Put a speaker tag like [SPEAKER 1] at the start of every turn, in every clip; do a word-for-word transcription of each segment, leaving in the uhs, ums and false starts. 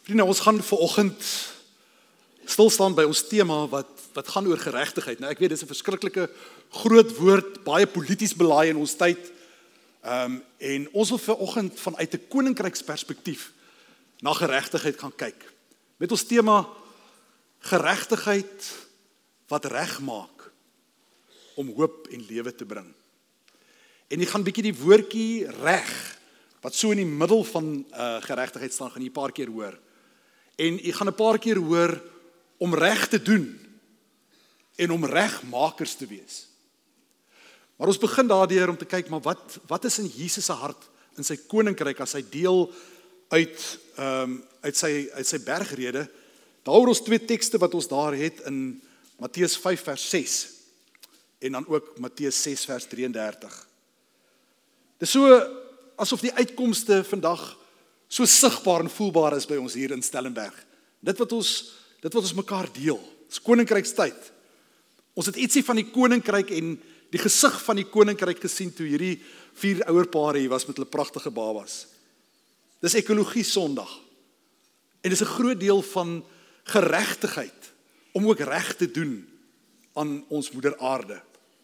[SPEAKER 1] Vriende, ons gaan vanoggend stilstaan by ons tema wat, wat gaan oor geregtigheid. Nou, ek weet, dit is 'n verskriklike groot woord, baie polities belaai in ons tyd. Um, en ons wil vanoggend vanuit 'n koninkryksperspektief na geregtigheid gaan kyk. Met ons tema, geregtigheid wat reg maak om hoop en lewe te bring. En ek gaan bietjie die woordjie reg, wat so in die middel van uh, geregtigheid staan, gaan jy 'n paar keer hoor. En ek gaan 'n paar keer hoor om reg te doen en om regmakers te wees. Maar ons begin daardeur om te kyk, maar wat, wat is in Jesus se hart, in sy koninkryk, as hy deel uit, um, uit, sy, uit sy bergrede. Daar ons twee tekste wat ons daar het in Matteus vyf vers ses en dan ook Matteus ses vers drie en dertig. Dit is so asof die uitkomste vandag so sigbaar en voelbaar is by ons hier in Stellenberg. Dit wat ons, dit wat ons mekaar deel, dit is koninkrykstyd. Ons het ietsie van die koninkryk en die gesig van die koninkryk gesien toe hierdie vier ouer pare hier was met hulle pragtige babas. Dis ekologie Sondag. En dis 'n groot deel van geregtigheid om ook reg te doen aan ons moeder aarde.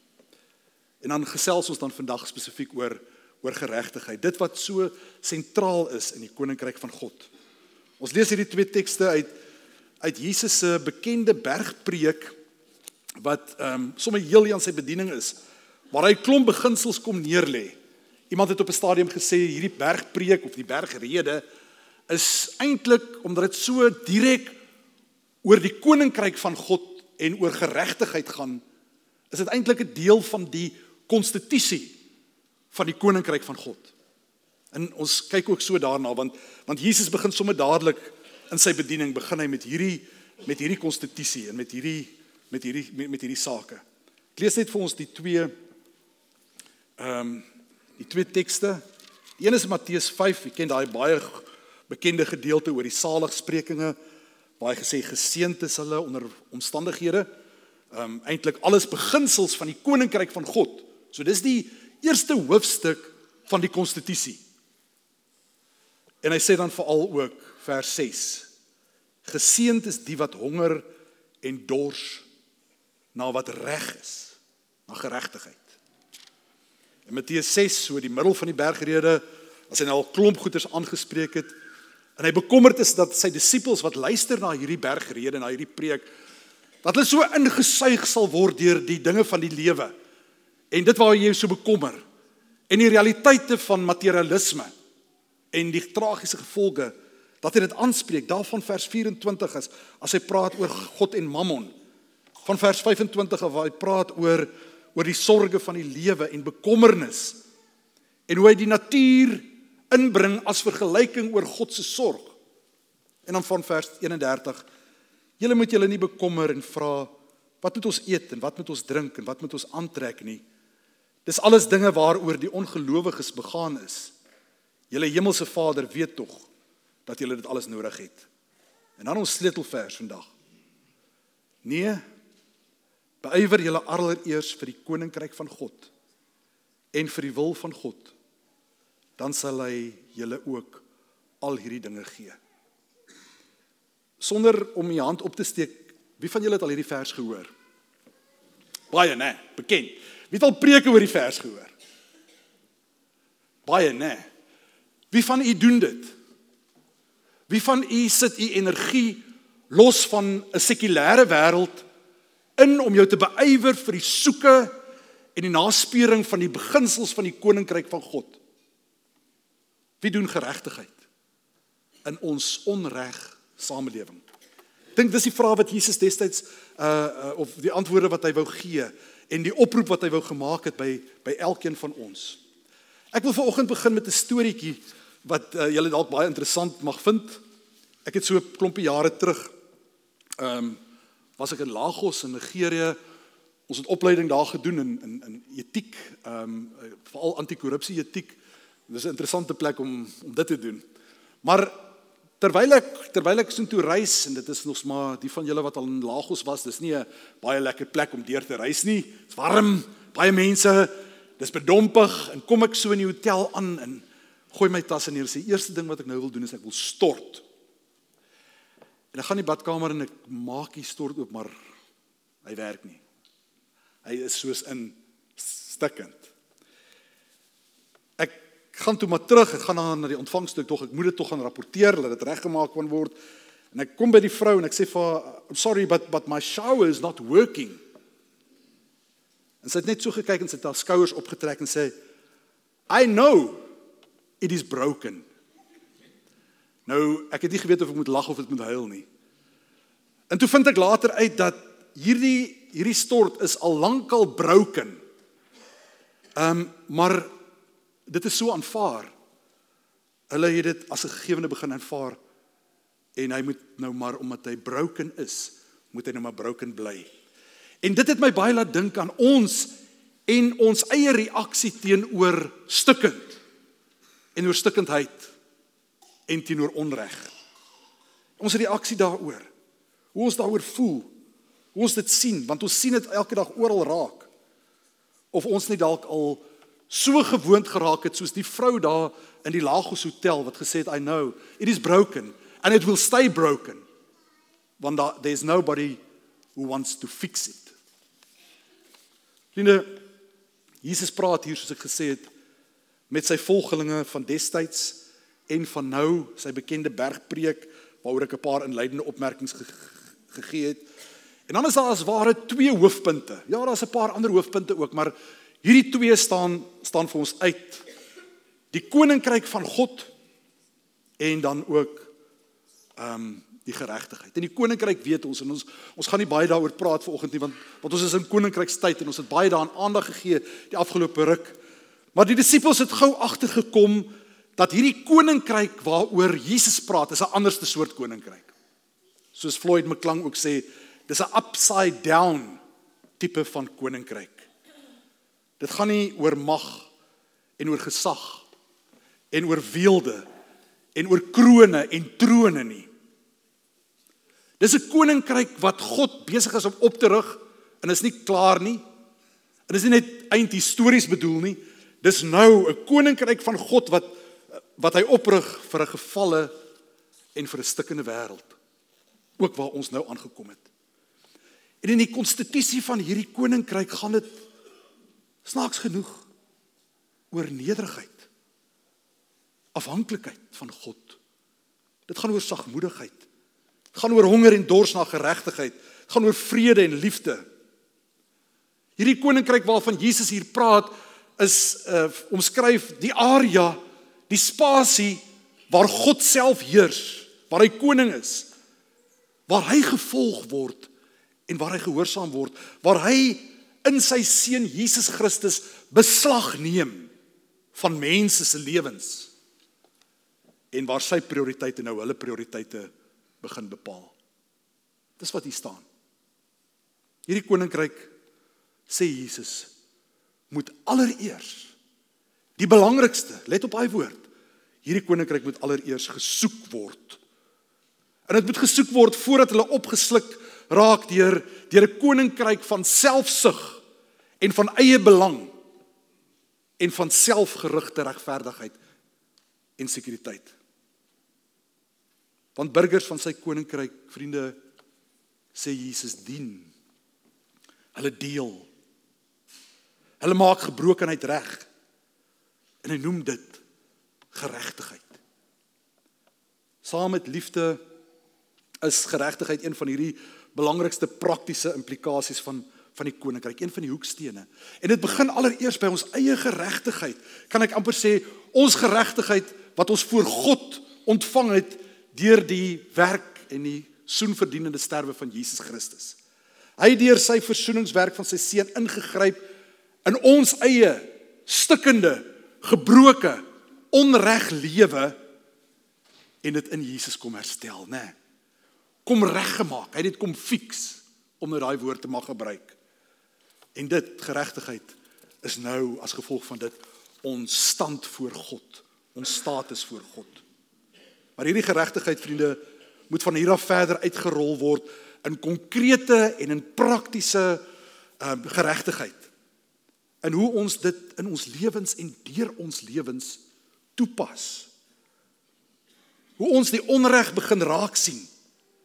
[SPEAKER 1] En dan gesels ons dan vandag spesifiek oor oor geregtigheid. Dit wat so sentraal is in die koninkryk van God. Ons lees hierdie twee tekste uit uit Jesus se bekende bergpreek wat ehm um, sommer heel aan sy bediening is, waar hy klomp beginsels kom neerlê. Iemand het op 'n stadium gesê hierdie bergpreek of die bergrede is eintlik omdat dit so direk oor die koninkryk van God en oor geregtigheid gaan, is dit eintlik 'n deel van die konstitusie van die koninkryk van God. En ons kyk ook so daarna, want want Jesus begin sommer dadelik in sy bediening begin hy met hierdie met hierdie konstitusie en met hierdie met hierdie met, met hierdie sake. Ek lees net vir ons die twee ehm um, die twee tekste. Die een is Matteus vyf, jy ken daai baie bekende gedeelte oor die saligsprekinge, waar hy gesê geseënd is hulle onder omstandighede. Ehm um, eintlik alles beginsels van die koninkryk van God. So dis die eerste hoofstuk van die konstitusie. En hy sê dan veral ook vers ses. Geseënd is die wat honger en dors na wat reg is, na geregtigheid. In Matteus ses, so die middel van die bergrede, as hy nou al klomp goeters aangespreek het, en hy bekommerd is dat sy disippels wat luister na hierdie bergrede, na hierdie preek, dat hulle so ingesuig sal word deur die dinge van die lewe. En dit waar jy so bekommer, en die realiteite van materialisme, en die tragiese gevolge, dat hy dit aanspreek, daarvan vers vyf-en-twintig is, as hy praat oor God en Mammon, van vers vyf-en-twintig af, waar hy praat oor, oor die sorge van die lewe en bekommernis, en hoe hy die natuur inbring as vergelyking oor God se sorg. En dan van vers eenendertig, julle moet julle nie bekommer en vra, wat moet ons eet en wat moet ons drink en wat moet ons aantrek nie. Dis alles dinge waaroor die ongelowiges begaan is. Julle hemelse Vader weet tog dat julle dit alles nodig het. En dan ons sleutelvers vandag. Nee, beywer julle allereers vir die koninkryk van God en vir die wil van God, dan sal hy julle ook al hierdie dinge gee. Sonder om die hand op te steek, wie van julle het al hierdie vers gehoor? Baie, nee, bekend. Wie het al preke oor die vers gehoor? Baie, nee. Wie van u doen dit? Wie van u sit u energie los van 'n sekulêre wêreld in om jou te beywer vir die soeke en die naspeuring van die beginsels van die koninkryk van God? Wie doen geregtigheid in ons onreg samelewing? Ek dink dis die vraag wat Jesus destyds uh, uh, of die antwoorde wat hy wou gee en die oproep wat hy wou gemaak het by by elkeen van ons. Ek wil vanoggend begin met 'n storieetjie wat uh, julle dalk baie interessant mag vind. Ek het so 'n klompie jare terug ehm um, was ek in Lagos in Nigerië. Ons het opleiding daar gedoen in in in etiek, ehm um, veral anti-korrupsie etiek. Dis 'n interessante plek om om dit te doen. Maar terwyl ek terwyl ek so toe reis, en dit is nog maar die van julle wat al in Lagos was, dis nie 'n baie lekker plek om deur te reis nie. Dit's warm, baie mense, dis bedompig, en kom ek so in die hotel aan en gooi my tasse neer. Die eerste ding wat ek nou wil doen is ek wil stort. En ek gaan in die badkamer en ek maak die stort oop, maar hy werk nie. Hy is soos in stikkend. Ek gaan toe maar terug, ek gaan dan na die ontvangstuk tog, ek moet dit tog gaan rapporteer, dat dit reggemaak kan word. En ek kom by die vrou en ek sê vir haar, I'm sorry, but, but my shower is not working. En sy het net so gekyk en sy het haar skouers opgetrek en sê, I know it is broken. Nou, ek het nie geweet of ek moet lag of ek moet huil nie. En toe vind ek later uit dat hierdie, hierdie stort is al lankal broken. Um, maar dit is so aanvaar. Hulle het dit as 'n gegewene begin aanvaar. En hy moet nou maar, omdat hy broken is, moet hy nou maar broken bly. En dit het my baie laat dink aan ons en ons eie reaksie teenoor stukkend. En oor stukkendheid. En teenoor onreg. Ons reaksie daaroor. Hoe ons daaroor voel. Hoe ons dit sien, want ons sien dit elke dag oral raak. Of ons net dalk al so gewoond geraak het, soos die vrou daar in die Lagos Hotel, wat gesê het, I know, it is broken, and it will stay broken. Want daar, there is nobody who wants to fix it. Vriende, Jesus praat hier, soos ek gesê het, met sy volgelinge van destyds, en van nou, sy bekende bergpreek, waaroor ek 'n paar inleidende opmerkings ge gegee het. En dan is daar as ware twee hoofpunte. Ja, daar is 'n paar ander hoofpunte ook, maar hierdie twee staan, staan vir ons uit. Die koninkryk van God, en dan ook um, die geregtigheid. En die koninkryk weet ons, en ons, ons gaan nie baie daaroor praat vanoggend nie, want, want ons is in koninkrykstyd, en ons het baie daaraan aandag gegee, die afgelope ruk. Maar die disippels het gou agtergekom, dat hierdie koninkryk waaroor Jesus praat, is 'n anderste soort koninkryk. Soos Floyd McClung ook sê, dis 'n upside down tipe van koninkryk. Dit gaan nie oor mag en oor gesag en oor weelde en oor krone en trone nie. Dis 'n koninkryk wat God besig is om op te rig en is nie klaar nie. En dis nie net eindhistories bedoel nie. Dis nou 'n koninkryk van God wat wat hy oprig vir 'n gevalle en vir 'n stikkende wêreld. Ook waar ons nou aangekom het. En in die konstitusie van hierdie koninkryk gaan dit snaaks genoeg oor nederigheid, afhanklikheid van God. Dit gaan oor sagmoedigheid. Dit gaan oor honger en dors na geregtigheid. Dit gaan oor vrede en liefde. Hierdie koninkryk waarvan Jesus hier praat, is uh, omskryf die area, die spasie waar God self heers, waar hy koning is, waar hy gevolg word en waar hy gehoorsaam word, waar hy in sy seun Jesus Christus beslag neem van mense se lewens en waar sy prioriteite nou hulle prioriteite begin bepaal. Dis wat hier staan. Hierdie koninkryk, sê Jesus, moet allereers, die belangrikste, let op hy woord, hierdie koninkryk moet allereers gesoek word. En dit moet gesoek word voordat hulle opgesluk raak deur deur 'n koninkryk van selfsug en van eie belang en van selfgerigte regverdigheid en sekuriteit. Want burgers van sy koninkryk, vriende, sê Jesus, dien. Hulle deel. Hulle maak gebrokenheid reg. En hy noem dit geregtigheid. Saam met liefde is geregtigheid een van hierdie belangrikste praktiese implikasies van, van die koninkryk, een van die hoekstene. En dit begin allereers by ons eie geregtigheid. Kan ek amper sê, ons geregtigheid wat ons voor God ontvang het deur die werk en die soenverdienende sterwe van Jesus Christus. Hy het deur sy versoeningswerk van sy seun ingegryp in ons eie stikkende, gebroke, onreg lewe en dit in Jesus kom herstel, né? Nee. Kom reggemaak, hy het dit kom fix, om nou daai woord te mag gebruik. En dit, geregtigheid, is nou as gevolg van dit ons stand voor God, ons status voor God. Maar hierdie geregtigheid, vriende, moet van hier af verder uitgerol word in konkrete en in praktiese uh, geregtigheid. En hoe ons dit in ons lewens en deur ons lewens toepas. Hoe ons die onreg begin raak sien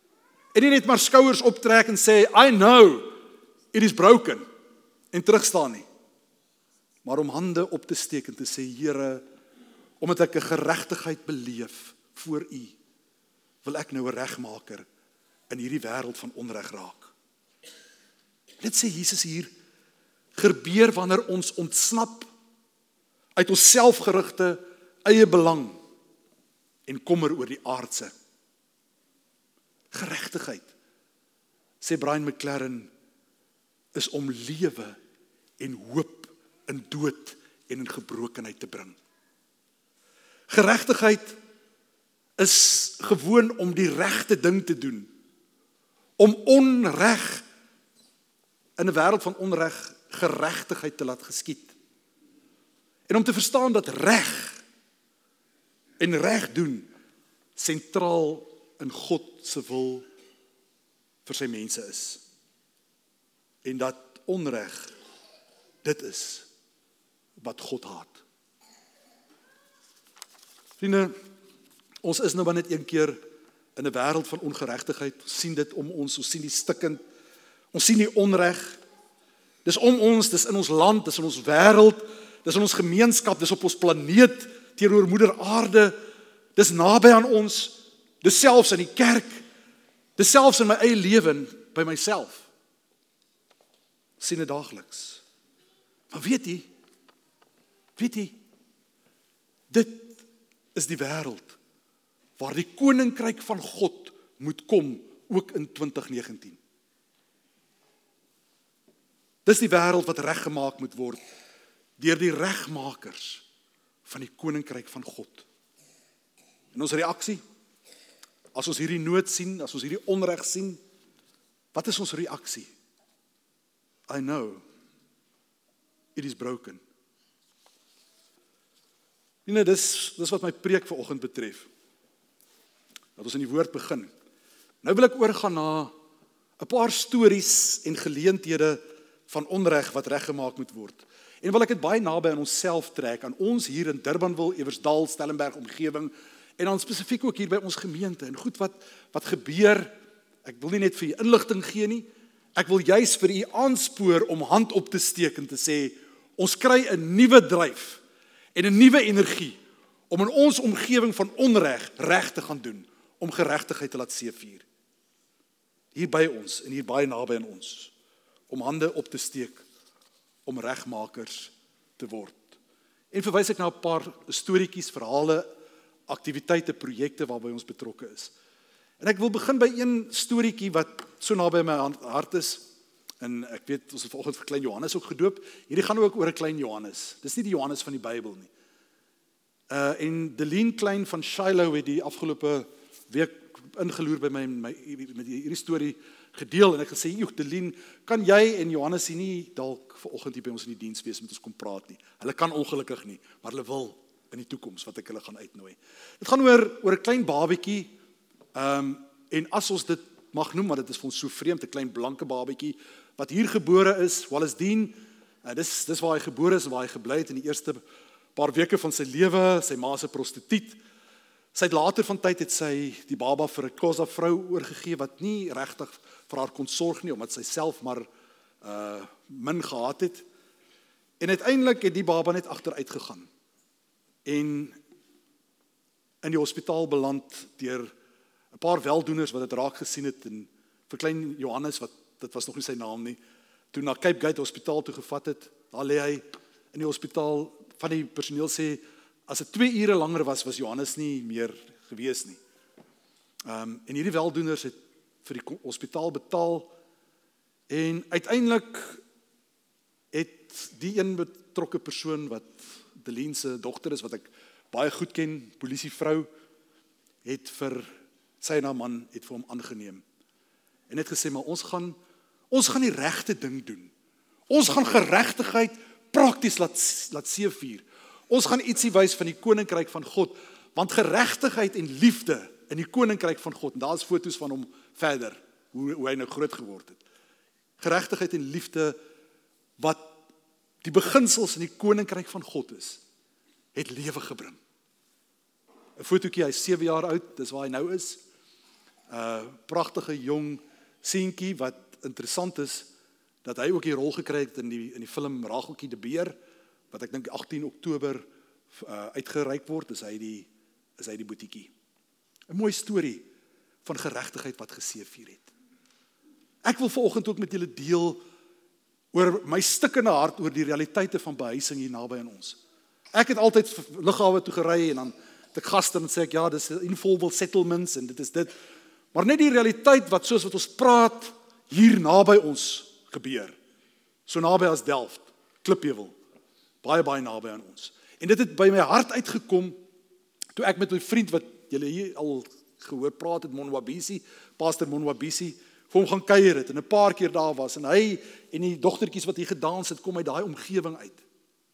[SPEAKER 1] En nie net maar skouers optrek en sê, I know, it is broken, en terugstaan nie. Maar om hande op te steek en te sê, Here, omdat ek 'n geregtigheid beleef voor U, wil ek nou 'n regmaker in hierdie wêreld van onreg raak. Dit sê Jesus hier, gebeur wanneer ons ontsnap uit ons selfgerigte eie belang en kommer oor die aardse. Geregtigheid, sê Brian McLaren, is om lewe en hoop in dood en in gebrokenheid te bring. Geregtigheid is gewoon om die regte ding te doen, om onreg in 'n wêreld van onreg geregtigheid te laat geskied. En om te verstaan dat reg en reg doen sentraal in God se wil vir sy mense is. En dat onreg dit is wat God haat. Vriende, ons is nou maar net een keer in 'n wêreld van ongeregtigheid. Ons sien dit om ons, ons sien die stikkend. Ons sien die onreg. Dis om ons, dis in ons land, dis in ons wêreld, dis in ons gemeenskap, dis op ons planeet teenoor moeder aarde. Dis naby aan ons. Dis selfs in die kerk. Dis selfs in my eie lewe by myself. Ek sien dit daagliks. Maar weet jy, weet jy, dit is die wêreld waar die koninkryk van God moet kom, ook in twintig negentien. Dis die wêreld wat reggemaak moet word deur die regmakers van die koninkryk van God. En ons reaksie, as ons hierdie nood sien, as ons hierdie onreg sien, wat is ons reaksie? I know, it is broken. Nee, dis, dis wat my preek vanoggend betref. Dat ons in die woord begin. Nou wil ek oorgaan na 'n paar stories en geleenthede van onreg wat reggemaak moet word. En wil ek dit baie naby aan onsself trek, aan ons hier in Durbanville, Eversdal, Stellenberg omgewing, en dan spesifiek ook hier by ons gemeente, en goed wat, wat gebeur, ek wil nie net vir u inligting gee nie, ek wil juis vir u aanspoor om hand op te steek en te sê, ons kry 'n nuwe dryf, en 'n nuwe energie, om in ons omgewing van onreg reg te gaan doen, om geregtigheid te laat seëvier. Hier by ons, en hier baie naby aan ons, om hande op te steek, om regmakers te word. En verwys ek na 'n paar storieetjies, verhale, aktiwiteite, projekte waarby ons betrokke is. En ek wil begin by een storieetjie wat so naby my hart is, en ek weet, ons het vanoggend vir klein Johannes ook gedoop, hierdie gaan ook oor 'n klein Johannes, dis nie die Johannes van die Bybel nie. Uh, en Deline Klein van Shiloh het die afgelope week ingeloer by my, my met hierdie storie gedeel, en ek gesê, joh, Deline, kan jy en Johannes hier nie dalk vanoggend hier by ons in die diens wees met ons kom praat nie? Hulle kan ongelukkig nie, maar hulle wil in die toekoms wat ek hulle gaan uitnooi. Dit gaan oor oor 'n klein babatjie, um, en as ons dit mag noem, maar dit is vir ons so vreemd, 'n klein blanke babatjie wat hier gebore is, Wallace Dean. Uh, dis dis waar hy gebore is, waar hy gebly het in die eerste paar weke van sy lewe. Sy ma is 'n prostituut. Sy het later van tyd het sy die baba vir 'n Xhosa vrou oorgegee wat nie regtig vir haar kon sorg nie, omdat sy self maar uh, min gehad het. En uiteindelik het die baba net agteruit gegaan. En in die hospitaal beland deur 'n paar weldoeners wat dit raak gesien het, en vir klein Johannes, wat dit was nog nie sy naam nie, toe na Cape Gate Hospitaal toe gevat het. Daar lê hy in die hospitaal. Van die personeel sê, as dit twee ure langer was, was Johannes nie meer gewees nie. Um, en hierdie weldoeners het vir die hospitaal betaal, en uiteindelik het die een betrokke persoon wat Deline se dogter is, wat ek baie goed ken, polisievrou, het vir sy en haar man het vir hom aangeneem. En het gesê, maar ons gaan ons gaan die regte ding doen. Ons gaan geregtigheid prakties laat laat seëvier. Ons gaan ietsie wys van die koninkryk van God, want geregtigheid en liefde in die koninkryk van God, en daar is foto's van hom verder, hoe, hoe hy nou groot geword het. Geregtigheid en liefde wat die beginsels in die koninkryk van God is, het lewe gebring. 'n Fotootjie, hy is sewe jaar oud, dis waar hy nou is. 'n pragtige jong seentjie wat interessant is dat hy ook die rol gekry het in die in die film Racheltjie de Beer wat ek dink agtien Oktober uh, uitgereik word, is hy die is hy die boetiekie. 'n Mooi storie van geregtigheid wat geseëvier het. Ek wil vanoggend ook met julle deel oor my stikkende hart oor die realiteite van behuising hier naby aan ons. Ek het altyd lughawe toe gery en dan het ek gaste en sê ek ja, dis informal settlements en dit is dit. Maar net die realiteit wat soos wat ons praat hier naby ons gebeur. So naby as Delft, Klipheuwel. Baie baie naby aan ons. En dit het by my hart uitgekom toe ek met my vriend wat julle hier al gehoor praat het, Monwabisi, Pastor Monwabisi, vir hom gaan kuier het en 'n paar keer daar was en hy en die dogtertjies wat hier gedans het, kom uit daai omgewing uit.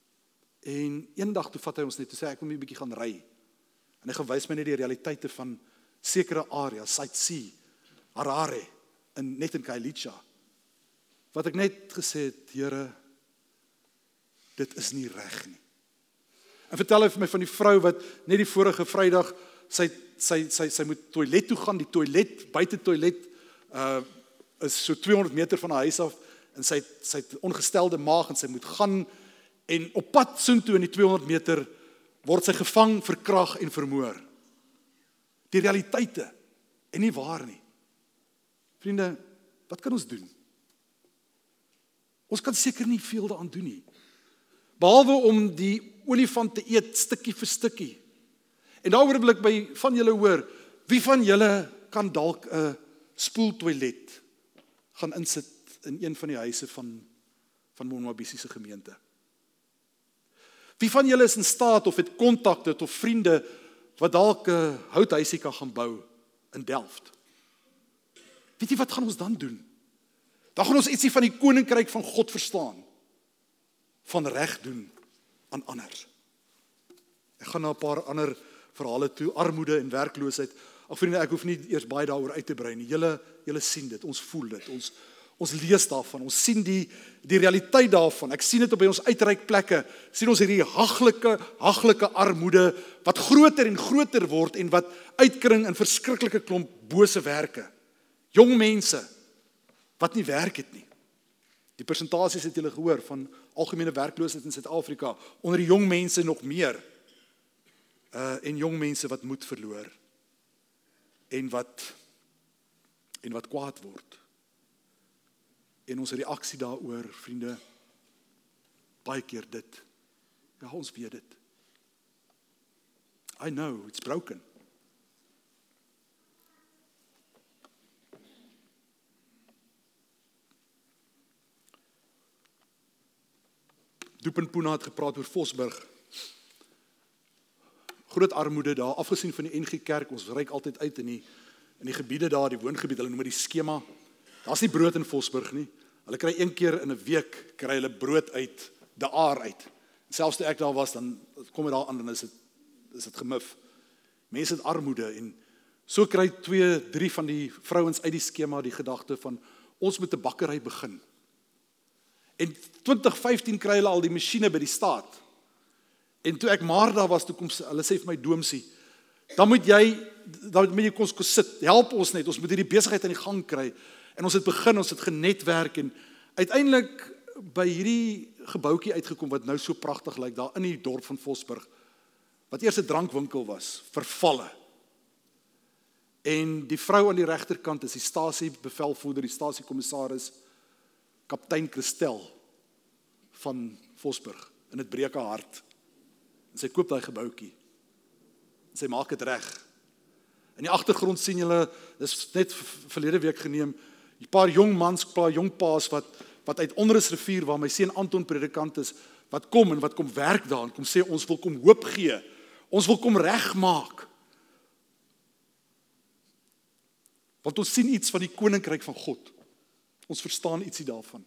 [SPEAKER 1] En eendag toe vat hy ons net toe sê ek wil net 'n bietjie gaan ry. En hy gewys my net die realiteite van sekere areas, Sightsee, Harare, in net in Khayelitsha. Wat ek net gesê het, Here, dit is nie reg nie. En vertel hy vir my van die vrou wat net die vorige Vrydag sy sy sy sy moet toilet toe gaan, die toilet, buite toilet uh is so tweehonderd meter van haar huis af en sy sy het ongestelde maag en sy moet gaan en op pad soontoe in die tweehonderd meter word sy gevang, verkrag en vermoor. Die realiteite en nie waar nie. Vriende, wat kan ons doen? Ons kan seker nie veel daaraan doen nie. Behalwe om die olifant te eet stukkie vir stukkie. En daaroor wil ek by van julle hoor, wie van julle kan dalk 'n spoeltoilet gaan insit in een van die huise van van Monwabisi se gemeente? Wie van julle is in staat of het kontakte of vriende wat dalk 'n houthuisie kan gaan bou in Delft? Weet jy wat gaan ons dan doen? Dan gaan ons ietsie van die koninkryk van God verstaan. Van reg doen aan ander. Ek gaan na 'n paar ander verhale toe, armoede en werkloosheid. Ag vriende, ek hoef nie eers baie daaroor uit te brei nie. Julle julle sien dit, ons voel dit, ons ons lees daarvan, ons sien die die realiteit daarvan. Ek sien dit op by ons uitreikplekke. Sien ons hierdie haglike haglike armoede wat groter en groter word en wat uitkring in verskriklike klomp bose werke. Jong mense wat nie werk het nie. Die persentasies het julle gehoor van algemene werkloosheid in Suid-Afrika, onder die jong mense nog meer. Uh, en jong mense wat moed verloor. En wat en wat kwaad word. En ons reaksie daaroor, vriende, baie keer dit. Ja, ons weet dit. I know, it's broken. Doepen Puna het gepraat oor Vosburg. Groot armoede daar, afgesien van die N G Kerk, ons reik altyd uit in die, in die gebiede daar, die woongebied, hulle noem die skema. Daar's nie brood in Vosburg nie. Hulle kry een keer in 'n week, kry hulle brood uit, de aar uit. En selfs toe ek daar was, dan kom dit daar aan, en is dit, is dit gemif. Mense het armoede, en so kry twee, drie van die vrouens uit die skema die gedagte van, ons moet 'n bakkery begin. En twintig vyftien kry hulle al die masjiene by die staat. En toe ek maar daar was, toe kom hulle sê vir my Doomsie, dan moet jy, dan moet jy kom sit, help ons net, ons moet hierdie besigheid aan die gang kry. En ons het begin, ons het genetwerk en uiteindelik by hierdie gebouetjie uitgekom wat nou so pragtig lyk daar in die dorp van Vosburg, wat eers 'n drankwinkel was, vervalle. En die vrou aan die regterkant is die stasiebevelvoerder, die stasiekommissaris, kaptein Christel van Vosburg, en dit breek haar hart. En sy koop daai gebouetjie. En sy maak dit reg. In die agtergrond sien julle, dis net verlede week geneem, 'n paar jong mans, 'n paar jong paas wat wat uit Onrusrivier waar my seun Anton predikant is, wat kom en wat kom werk daar en kom sê ons wil kom hoop gee. Ons wil kom regmaak. Want ons sien iets van die koninkryk van God. Ons verstaan ietsie daarvan.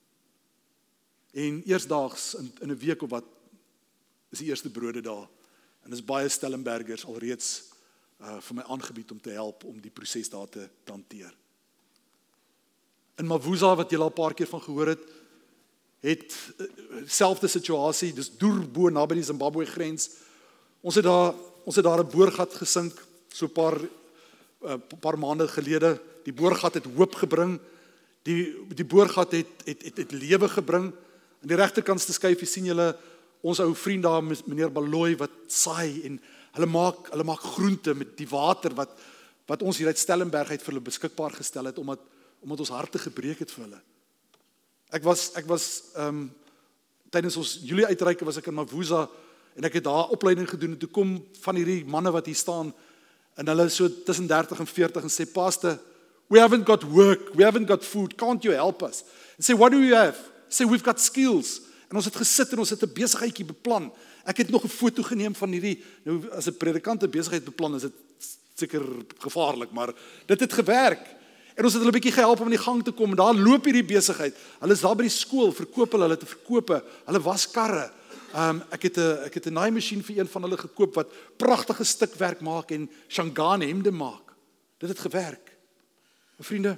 [SPEAKER 1] En eersdaags in, in 'n week of wat is die eerste brode daar. En is baie Stellenbergers alreeds uh, vir my aangebied om te help om die proses daar te, te hanteer. In Mavuza, wat julle al 'n paar keer van gehoor het, het uh, selfde situasie, dis Durbo naby die Zimbabwe grens. Ons het daar ons het daar 'n boorgat gesink, so 'n paar 'n paar maande gelede. Die boorgat het hoop gebring. Die die boorgat het het het, het lewe gebring. Aan die regterkantste skyfie sien julle ons ou vriend daar, meneer Baloy, wat saai en hulle maak hulle maak groente met die water wat wat ons hier uit Stellenberg uit vir hulle beskikbaar gestel het omdat omdat ons harte gebreek het vir hulle. Ek was ek was ehm um, tydens ons Julie uitreike was ek in Mavuza en ek het daar opleiding gedoen en toe kom van hierdie manne wat hier staan en hulle is so tussen dertig en veertig en sê, Pastor, we haven't got work, we haven't got food, can't you help us? En sê, what do you have? Sê, we've got skills. En ons het gesit en ons het 'n besigheidjie beplan. Ek het nog 'n foto geneem van hierdie, nou as 'n predikant 'n besigheid beplan, is dit seker gevaarlik, maar dit het gewerk. En ons het hulle 'n bietjie gehelp om in die gang te kom en daar loop hierdie besigheid. Hulle is daar by die skool, verkoop hulle, hulle te verkope, hulle was karre. Um, ek het 'n ek het 'n naaimasjien vir een van hulle gekoop wat pragtige stukwerk maak en Shangaan hemde maak. Dit het gewerk. My vriende,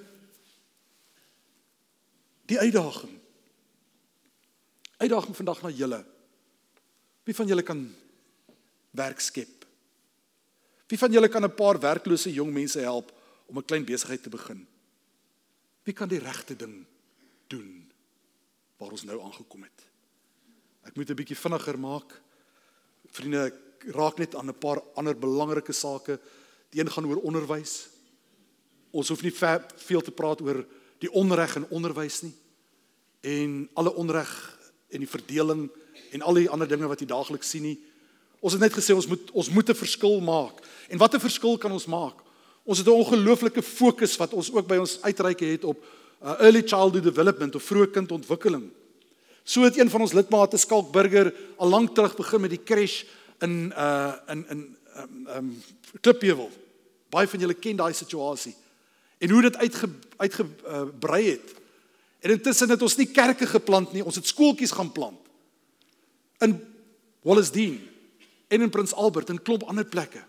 [SPEAKER 1] die uitdaging. Uitdaging vandag na julle. Wie van julle kan werk skep? Wie van julle kan 'n paar werklose jong mense help om 'n klein besigheid te begin? Wie kan die regte ding doen waar ons nou aangekom het? Ek moet 'n bietjie vinniger maak. Vriende, ek raak net aan 'n paar ander belangrike sake. Die een gaan oor onderwys. Ons hoef nie ver, veel te praat oor die onreg in onderwys nie. En alle onreg en die verdeling en al die ander dinge wat jy daagliks sien nie. Ons het net gesê ons moet ons moet 'n verskil maak. En wat 'n verskil kan ons maak? Ons het 'n ongelooflike fokus wat ons ook by ons uitreike het op uh, early childhood development of vroeë kindontwikkeling. So het een van ons lidmate, Skalk Burger, al lank terug begin met die crash in uh in in um, um, Klipheuwel. Baie van julle ken daai situasie. En hoe dit uitge uitgebrei uh, het. En intussen het ons nie kerke geplant nie, ons het skooltjies gaan plant. In Wallisdean en in Prins Albert en klomp ander plekke.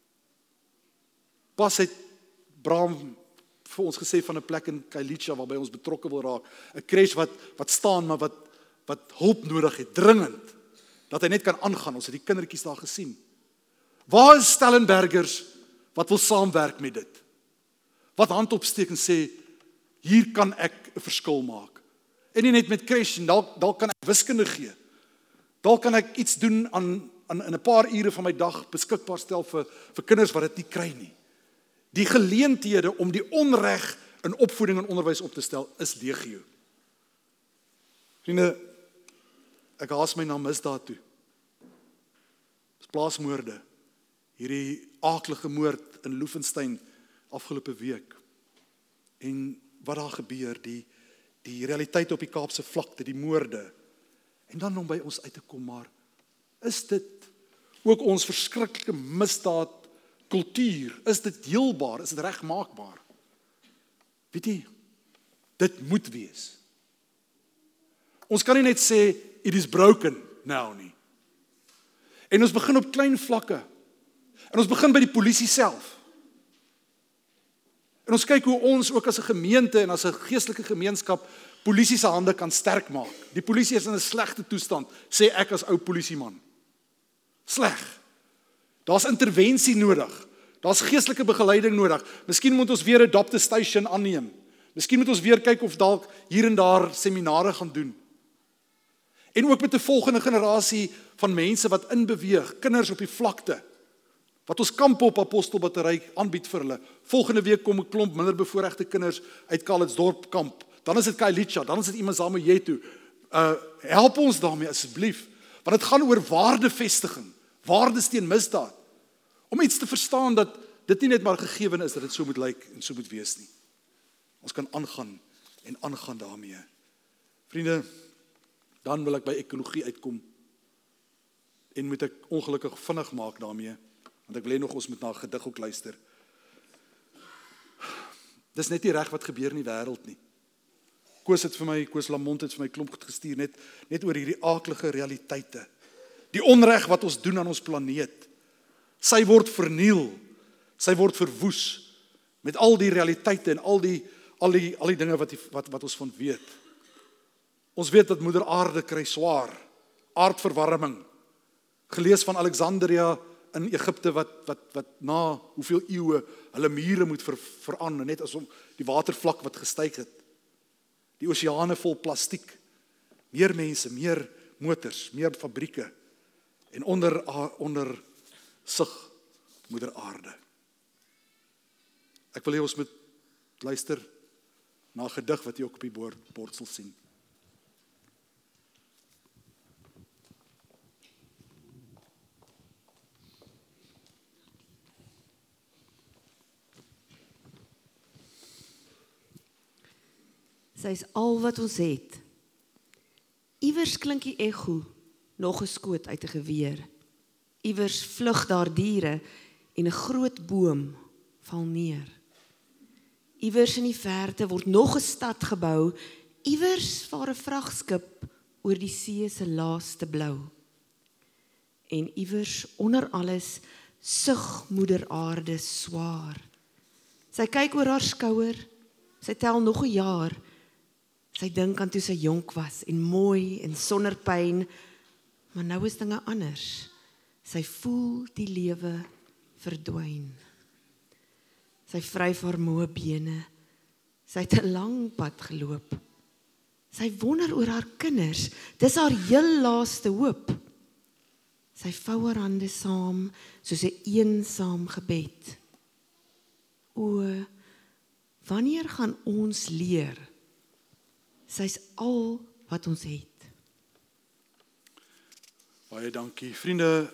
[SPEAKER 1] Pas het Bram vir ons gesê van 'n plek in Kailicha waarby ons betrokke wil raak. 'n Crash wat wat staan maar wat wat hulp nodig het, dringend. Dat hy net kan aangaan. Ons het die kindertjies daar gesien. Waar is Stellenbergers wat wil saamwerk met dit? Wat hand opsteek en sê, hier kan ek 'n verskil maak. En nie net met crash, dalk dalk kan ek wiskunde gee. Dalk kan ek iets doen aan aan in 'n paar ure van my dag beskikbaar stel vir vir kinders wat dit nie kry nie. Die geleenthede om die onreg in opvoeding en onderwys op te stel is legio. Vriende, ek haas my na misdaad toe. Dis plaasmoorde. Hierdie aaklige moord in Loevenstein afgelope week. En wat daar gebeur, die die realiteit op die Kaapse vlakte, die moorde. En dan om by ons uit te kom, maar is dit ook ons verskriklike misdaad kultuur? Is dit heelbaar? Is dit regmaakbaar? Weet jy, dit moet wees. Ons kan nie net sê it is broken now nie. En ons begin op klein vlakke. En ons begin by die polisie self. En ons kyk hoe ons ook as 'n gemeente en as 'n geestelike gemeenskap polisie se hande kan sterk maak. Die polisie is in 'n slegte toestand, sê ek as ou polisieman. Sleg. Daar's intervensie nodig. Daar's geestelike begeleiding nodig. Miskien moet ons weer 'n adopte station aanneem. Miskien moet ons weer kyk of dalk hier en daar seminare gaan doen. En ook met 'n volgende generasie van mense wat inbeweeg, kinders op die vlakte, wat ons kampe op Apostelbattery aanbied vir hulle. Volgende week kom 'n klomp minderbevoorregte kinders uit Calitzdorp kamp. Dan is dit Kailicha, dan is dit Imazamo-Yetu. Uh help ons daarmee asseblief, want dit gaan oor waardevestiging, waardes teen misdaad. Om iets te verstaan dat dit nie net maar gegee is dat dit so moet lyk en so moet wees nie. Ons kan aangaan en aangaan daarmee. Vriende, dan wil ek by ekologie uitkom. En moet ek ongelukkig vinnig maak daarmee, want ek wil nog ons moet na 'n gedig ook luister. Dis net nie reg wat gebeur in die wêreld nie. Koos het vir my, Koos Lamont het vir my klomp gestuur net net oor hierdie aaklige realiteite. Die onreg wat ons doen aan ons planeet. Sy word verniel, sy word verwoes met al die realiteite en al die al die al die dinge wat die, wat wat ons van weet. Ons weet dat moeder aarde kry swaar, aardverwarming. Gelees van Alexandria in Egipte wat wat wat na hoeveel eeue hulle mure moet ver, verander, net asom die watervlak wat gestyg het. Die oseane vol plastiek, meer mense, meer motors, meer fabrieke en onder onder sig moeder aarde. Ek wil hê ons moet luister na 'n gedig wat jy ook op die bord, bord sal sien.
[SPEAKER 2] Sy is al wat ons het. Iewers klink die echo nog 'n skoot uit 'n geweer. Iewers vlug daar diere en 'n groot boom val neer. Iewers in die verte word nog 'n stad gebou. Iewers vaar 'n vragskip oor die see se laaste blou. En iewers onder alles sug moeder aarde swaar. Sy kyk oor haar skouer, sy tel nog 'n jaar. Sy dink aan toe sy jonk was en mooi en sonder pyn, maar nou is dinge anders. Sy voel die lewe verdwyn. Sy vryf haar moe bene. Sy het 'n lang pad geloop. Sy wonder oor haar kinders. Dis haar heel laaste hoop. Sy vou haar hande saam soos 'n eensaam gebed. O, wanneer gaan ons leer? Sy's al wat ons het.
[SPEAKER 1] Baie dankie. Vriende,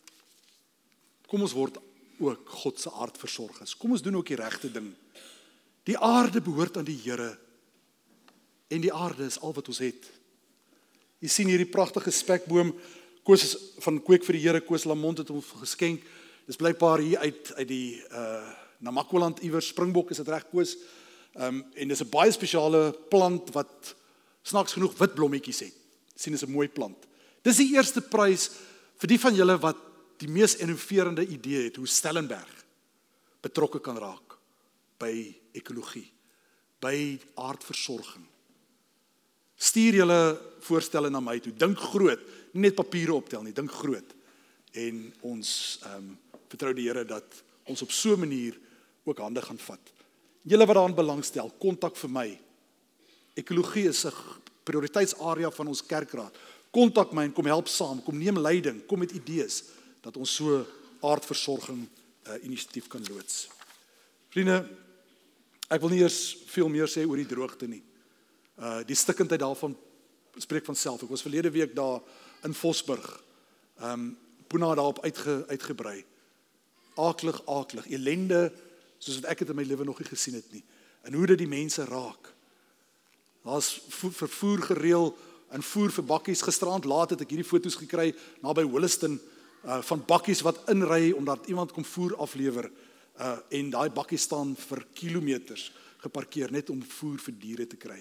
[SPEAKER 1] kom ons word ook God se aardversorgers. Kom ons doen ook die regte ding. Die aarde behoort aan die Here en die aarde is al wat ons het. Jy sien hierdie pragtige spekboom, Koos is van Kweek vir die Here, Koos Lamont het hom geskenk. Dis blykbaar hier uit uit die uh Namakwaland iewers, Springbok is dit reg Koos. Um, en dis 'n baie spesiale plant wat snaaks genoeg wit blommetjies het. Sien, dis 'n mooi plant. Dis die eerste prys vir die van julle wat die mees innoverende idee het hoe Stellenberg betrokke kan raak by ekologie, by aardversorging. Stuur julle voorstelle na my toe. Dink groot, nie net papiere optel nie, dink groot. En ons um, vertrou die Here dat ons op so 'n manier ook hande gaan vat. Julle wat daaraan belangstel, kontak vir my. Ekologie is 'n prioriteitsarea van ons kerkraad. Kontak my en kom help saam, kom neem leiding, kom met idees dat ons so aardversorging uh, inisiatief kan loods. Vriende, ek wil nie eers veel meer sê oor die droogte nie. Uh, die stikkendheid daarvan spreek van self. Ek was verlede week daar in Vosburg. Um, Puna daarop uitge, uitgebrei. Aaklig, aaklig, ellende, soos wat ek het in my lewe nog nie gesien het nie. En hoe dit die mense raak. Daar's vervoer gereël en voer vir bakkies. Gisterand laat het ek hierdie foto's gekry naby Holliston uh, van bakkies wat inry omdat iemand kom voer aflewer uh, en daai bakkies staan vir kilometers geparkeer net om voer vir diere te kry.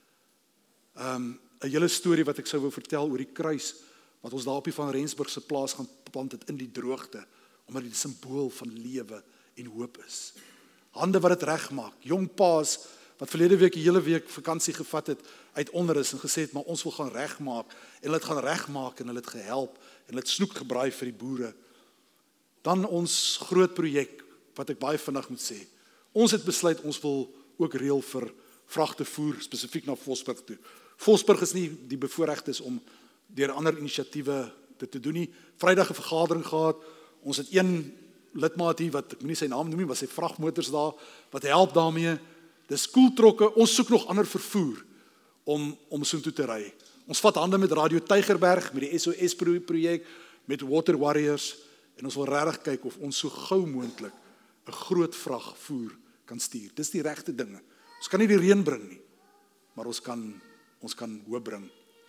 [SPEAKER 1] Um, 'n hele storie wat ek sou wou vertel oor die kruis wat ons daar op die Van Rensburg se plaas gaan plant het in die droogte, omdat dit 'n simbool van lewe en hoop is. Hande wat dit regmaak, jong paas wat verlede week die hele week vakansie gevat het uit onderus en gesê het, maar ons wil gaan regmaak en hulle het gaan regmaak en hulle het gehelp en hulle het snoek gebraai vir die boere. Dan ons groot projek wat ek baie vinnig moet sê. Ons het besluit ons wil ook reël vir vragtevoer spesifiek na Vosburg toe. Vosburg is nie die bevoorregtes om deur ander inisiatiewe dit te doen nie. Vrydag 'n vergadering gehad. Ons het een lidmaat hier wat ek moenie sy naam noem nie, maar sy vragmotors daar wat help daarmee. Dis koeltrokke. Ons soek nog ander vervoer om om soontoe te ry. Ons vat hande met Radio Tygerberg met die S O S projek met Water Warriors en ons wil regtig kyk of ons so gou moontlik 'n groot vrag voer kan stuur. Dis die regte dinge. Ons kan nie die reën bring nie, maar ons kan ons kan hoop bring.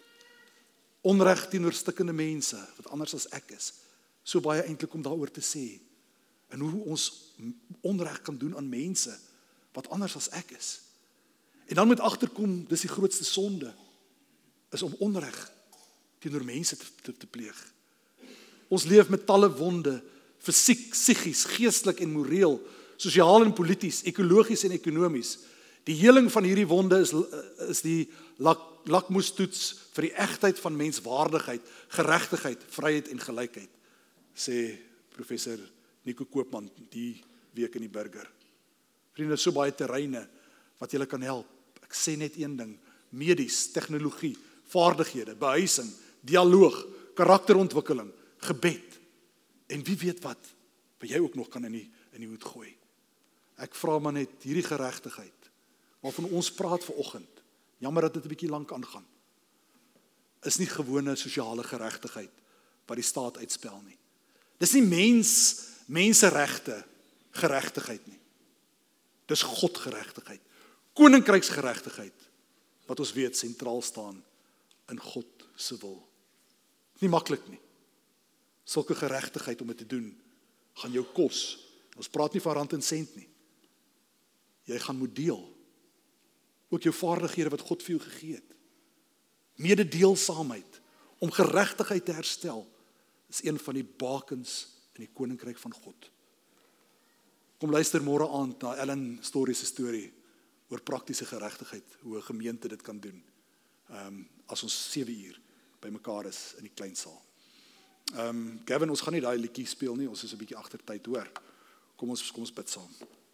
[SPEAKER 1] Onreg teenoor stikkende mense wat anders as ek is. So baie eintlik om daaroor te sê. En hoe ons onreg kan doen aan mense wat anders as ek is. En dan moet agterkom, dis die grootste sonde, is om onreg teenoor mense te, te, te pleeg. Ons leef met talle wonde, fisiek, psigies, geestelik en moreel, sosiaal en polities, ekologies en ekonomies. Die heling van hierdie wonde is, is die lak, lakmoestoets vir die egtheid van menswaardigheid, geregtigheid, vryheid en gelykheid, sê professor Nico Koopman die week in die Burger. Vriende, so baie terreine wat julle kan help. Ek sê net een ding, medies, tegnologie, vaardighede, behuising, dialoog, karakterontwikkeling, gebed. En wie weet wat, wat jy ook nog kan in die, in die hoed gooi. Ek vra maar net hierdie geregtigheid, waarvan ons praat vanoggend, jammer dat dit 'n bietjie lank aangaan, is nie gewone sosiale geregtigheid wat die staat uitspel nie. Dis nie mens, menseregte geregtigheid nie. Dis God geregtigheid. Koninkryksgeregtigheid, wat ons weet sentraal staan in God se wil. Nie maklik nie. Sulke geregtigheid om dit te doen, gaan jou kos. Ons praat nie van rand en sent nie. Jy gaan moet deel. Ook jou vaardighede wat God vir jou gegee het. Mededeelsaamheid, om geregtigheid te herstel, is een van die bakens in die koninkryk van God. Kom luister môre aand na Ellen Story se storie oor praktiese geregtigheid, hoe 'n gemeente dit kan doen. Um, as ons sewe uur by mekaar is in die klein saal. Um, Gavin, ons gaan nie daai liedjie speel nie, ons is 'n bietjie agter tyd, hoor. Kom ons kom ons bid saam.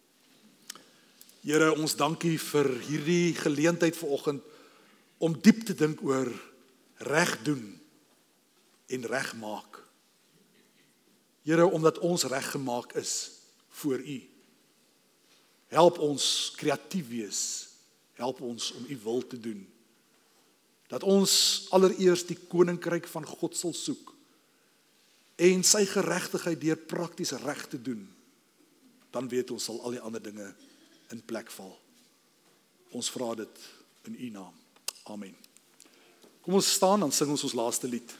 [SPEAKER 1] Here, ons dankie vir hierdie geleentheid vanoggend om diep te dink oor reg doen en reg maak. Here, omdat ons reg gemaak is voor U. Help ons kreatief wees. Help ons om U wil te doen. Dat ons allereers die koninkryk van God sal soek en sy geregtigheid deur prakties reg te doen. Dan weet ons sal al die ander dinge in plek val. Ons vra dit in U naam. Amen. Kom ons staan, dan sing ons ons laaste lied.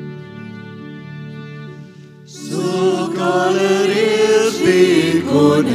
[SPEAKER 3] So kan er eerst die koning